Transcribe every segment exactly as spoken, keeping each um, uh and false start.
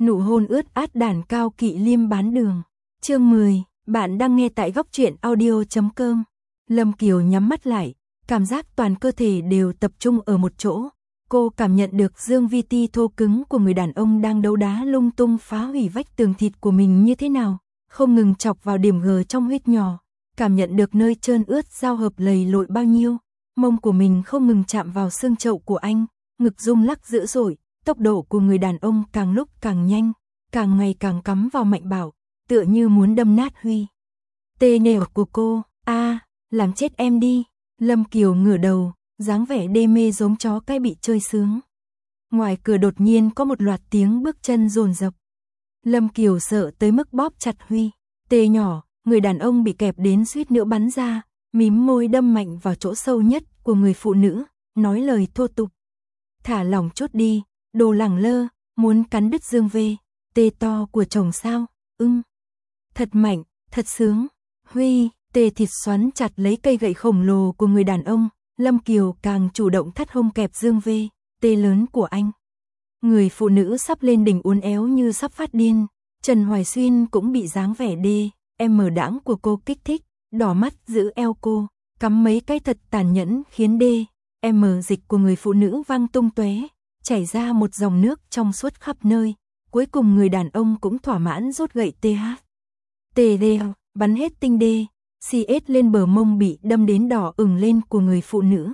Nụ hôn ướt át đàn Cao Kỵ Liêm bán đường. Chương mười, bạn đang nghe tại góc truyện audio chấm com. Lâm Kiều nhắm mắt lại, cảm giác toàn cơ thể đều tập trung ở một chỗ. Cô cảm nhận được dương vi ti thô cứng của người đàn ông đang đấu đá lung tung phá hủy vách tường thịt của mình như thế nào, không ngừng chọc vào điểm gờ trong huyết nhỏ, cảm nhận được nơi trơn ướt giao hợp lầy lội bao nhiêu. Mông của mình không ngừng chạm vào xương chậu của anh, ngực rung lắc dữ dội, tốc độ của người đàn ông càng lúc càng nhanh, càng ngày càng cắm vào mạnh bạo, tựa như muốn đâm nát Huy. Tê nẻo của cô, a, làm chết em đi. Lâm Kiều ngửa đầu, dáng vẻ đê mê giống chó cái bị chơi sướng. Ngoài cửa đột nhiên có một loạt tiếng bước chân dồn dập. Lâm Kiều sợ tới mức bóp chặt Huy. Tê nhỏ, người đàn ông bị kẹp đến suýt nữa bắn ra, mím môi đâm mạnh vào chỗ sâu nhất của người phụ nữ, nói lời thô tục. Thả lỏng chút đi, đồ lẳng lơ, muốn cắn đứt dương vê, tê to của chồng sao, ưng. Thật mạnh, thật sướng. Huy, tê thịt xoắn chặt lấy cây gậy khổng lồ của người đàn ông, Lâm Kiều càng chủ động thắt hông kẹp dương vê, tê lớn của anh. Người phụ nữ sắp lên đỉnh uốn éo như sắp phát điên, Trần Hoài Xuyên cũng bị dáng vẻ đê, em mở đãng của cô kích thích, đỏ mắt giữ eo cô, cắm mấy cái thật tàn nhẫn khiến đê, em mở dịch của người phụ nữ văng tung tóe, chảy ra một dòng nước trong suốt khắp nơi. Cuối cùng người đàn ông cũng thỏa mãn rút gậy tê hát. Tê đeo, bắn hết tinh đê, xì ết lên bờ mông bị đâm đến đỏ ửng lên của người phụ nữ.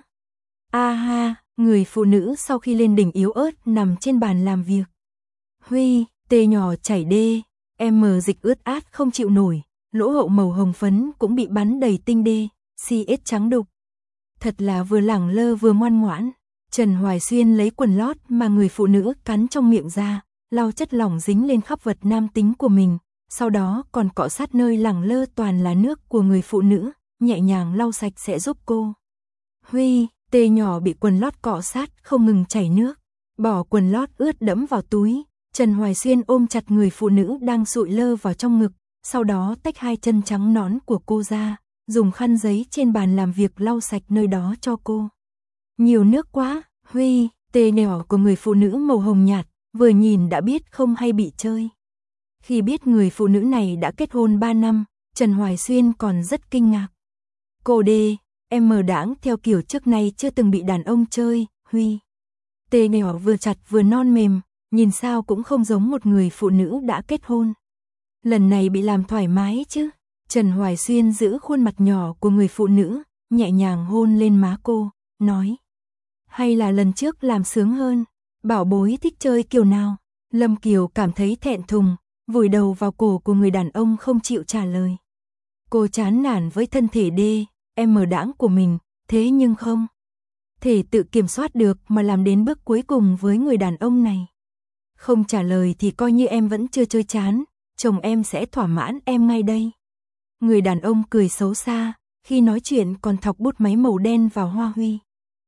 A ha, người phụ nữ sau khi lên đỉnh yếu ớt nằm trên bàn làm việc. Huy, tê nhỏ chảy đê, em mờ dịch ướt át không chịu nổi, lỗ hậu màu hồng phấn cũng bị bắn đầy tinh đê, xì ết trắng đục. Thật là vừa lẳng lơ vừa ngoan ngoãn. Trần Hoài Xuyên lấy quần lót mà người phụ nữ cắn trong miệng ra, lau chất lỏng dính lên khắp vật nam tính của mình, sau đó còn cọ sát nơi lẳng lơ toàn là nước của người phụ nữ, nhẹ nhàng lau sạch sẽ giúp cô. Huy, tê nhỏ bị quần lót cọ sát không ngừng chảy nước, bỏ quần lót ướt đẫm vào túi, Trần Hoài Xuyên ôm chặt người phụ nữ đang sụi lơ vào trong ngực, sau đó tách hai chân trắng nõn của cô ra, dùng khăn giấy trên bàn làm việc lau sạch nơi đó cho cô. Nhiều nước quá, Huy, tê nhỏ của người phụ nữ màu hồng nhạt, vừa nhìn đã biết không hay bị chơi. Khi biết người phụ nữ này đã kết hôn ba năm, Trần Hoài Xuyên còn rất kinh ngạc. Cô đê, em mờ đãng theo kiểu trước nay chưa từng bị đàn ông chơi, Huy. Tê nhỏ vừa chặt vừa non mềm, nhìn sao cũng không giống một người phụ nữ đã kết hôn. Lần này bị làm thoải mái chứ. Trần Hoài Xuyên giữ khuôn mặt nhỏ của người phụ nữ, nhẹ nhàng hôn lên má cô, nói. Hay là lần trước làm sướng hơn, bảo bối thích chơi kiểu nào? Lâm Kiều cảm thấy thẹn thùng, vùi đầu vào cổ của người đàn ông không chịu trả lời. Cô chán nản với thân thể đê, em mờ đãng của mình, thế nhưng không thể tự kiểm soát được mà làm đến bước cuối cùng với người đàn ông này. Không trả lời thì coi như em vẫn chưa chơi chán, chồng em sẽ thỏa mãn em ngay đây. Người đàn ông cười xấu xa, khi nói chuyện còn thọc bút máy màu đen vào hoa Huy.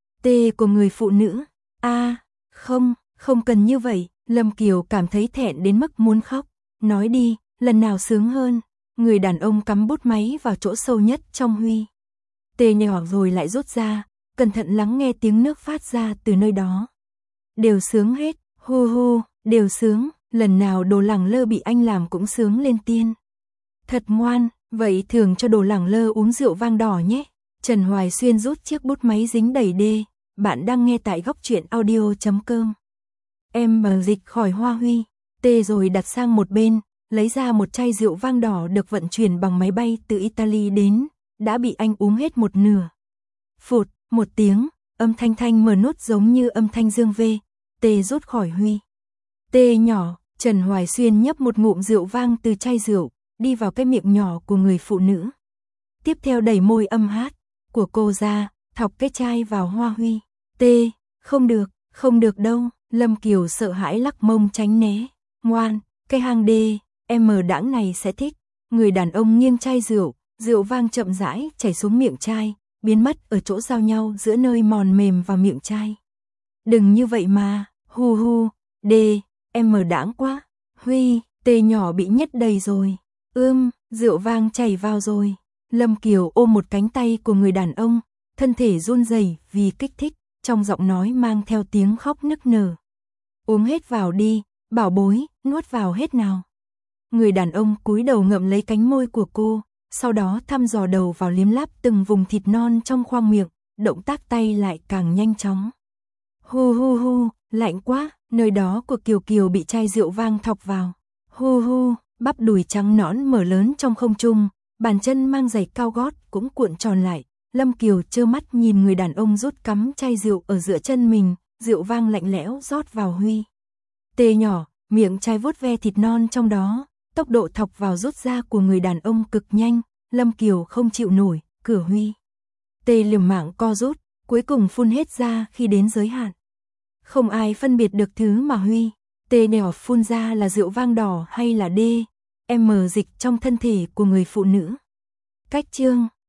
Tê của người phụ nữ, a, à, không, không cần như vậy. Lâm Kiều cảm thấy thẹn đến mức muốn khóc. Nói đi, lần nào sướng hơn? Người đàn ông cắm bút máy vào chỗ sâu nhất trong Huy. Tê nhỏ rồi lại rút ra, cẩn thận lắng nghe tiếng nước phát ra từ nơi đó. Đều sướng hết, hu hu, đều sướng, lần nào đồ lẳng lơ bị anh làm cũng sướng lên tiên. Thật ngoan, vậy thường cho đồ lẳng lơ uống rượu vang đỏ nhé. Trần Hoài Xuyên rút chiếc bút máy dính đầy đê, bạn đang nghe tại góc truyện audio chấm com. Em mở dịch khỏi hoa Huy, tê rồi đặt sang một bên, lấy ra một chai rượu vang đỏ được vận chuyển bằng máy bay từ Italy đến, đã bị anh uống hết một nửa. Phụt, một tiếng, âm thanh thanh mở nốt giống như âm thanh dương vê, tê rút khỏi Huy. Tê nhỏ, Trần Hoài Xuyên nhấp một ngụm rượu vang từ chai rượu, đi vào cái miệng nhỏ của người phụ nữ. Tiếp theo đẩy môi âm hát của cô ra, thọc cái chai vào hoa Huy. Tê, không được, không được đâu. Lâm Kiều sợ hãi lắc mông tránh né. Ngoan, cái hang đê, em mờ đãng này sẽ thích. Người đàn ông nghiêng chai rượu, rượu vang chậm rãi chảy xuống miệng chai, biến mất ở chỗ giao nhau giữa nơi mòn mềm và miệng chai. Đừng như vậy mà, hu hu, đê, em mờ đãng quá. Huy, tê nhỏ bị nhét đầy rồi. Ưm, rượu vang chảy vào rồi. Lâm Kiều ôm một cánh tay của người đàn ông, thân thể run rẩy vì kích thích, trong giọng nói mang theo tiếng khóc nức nở. Uống hết vào đi, bảo bối, nuốt vào hết nào. Người đàn ông cúi đầu ngậm lấy cánh môi của cô, sau đó thăm dò đầu vào liếm láp từng vùng thịt non trong khoang miệng, động tác tay lại càng nhanh chóng. Hu hu hu, lạnh quá, nơi đó của Kiều Kiều bị chai rượu vang thọc vào. Hu hu, bắp đùi trắng nõn mở lớn trong không trung, bàn chân mang giày cao gót cũng cuộn tròn lại. Lâm Kiều trơ mắt nhìn người đàn ông rút cắm chai rượu ở giữa chân mình, rượu vang lạnh lẽo rót vào Huy. Tê nhỏ, miệng chai vuốt ve thịt non trong đó, tốc độ thọc vào rút ra của người đàn ông cực nhanh, Lâm Kiều không chịu nổi, cửa Huy. Tê liều mạng co rút, cuối cùng phun hết ra khi đến giới hạn. Không ai phân biệt được thứ mà Huy, Tê đèo phun ra là rượu vang đỏ hay là D, M dịch trong thân thể của người phụ nữ. Cách chương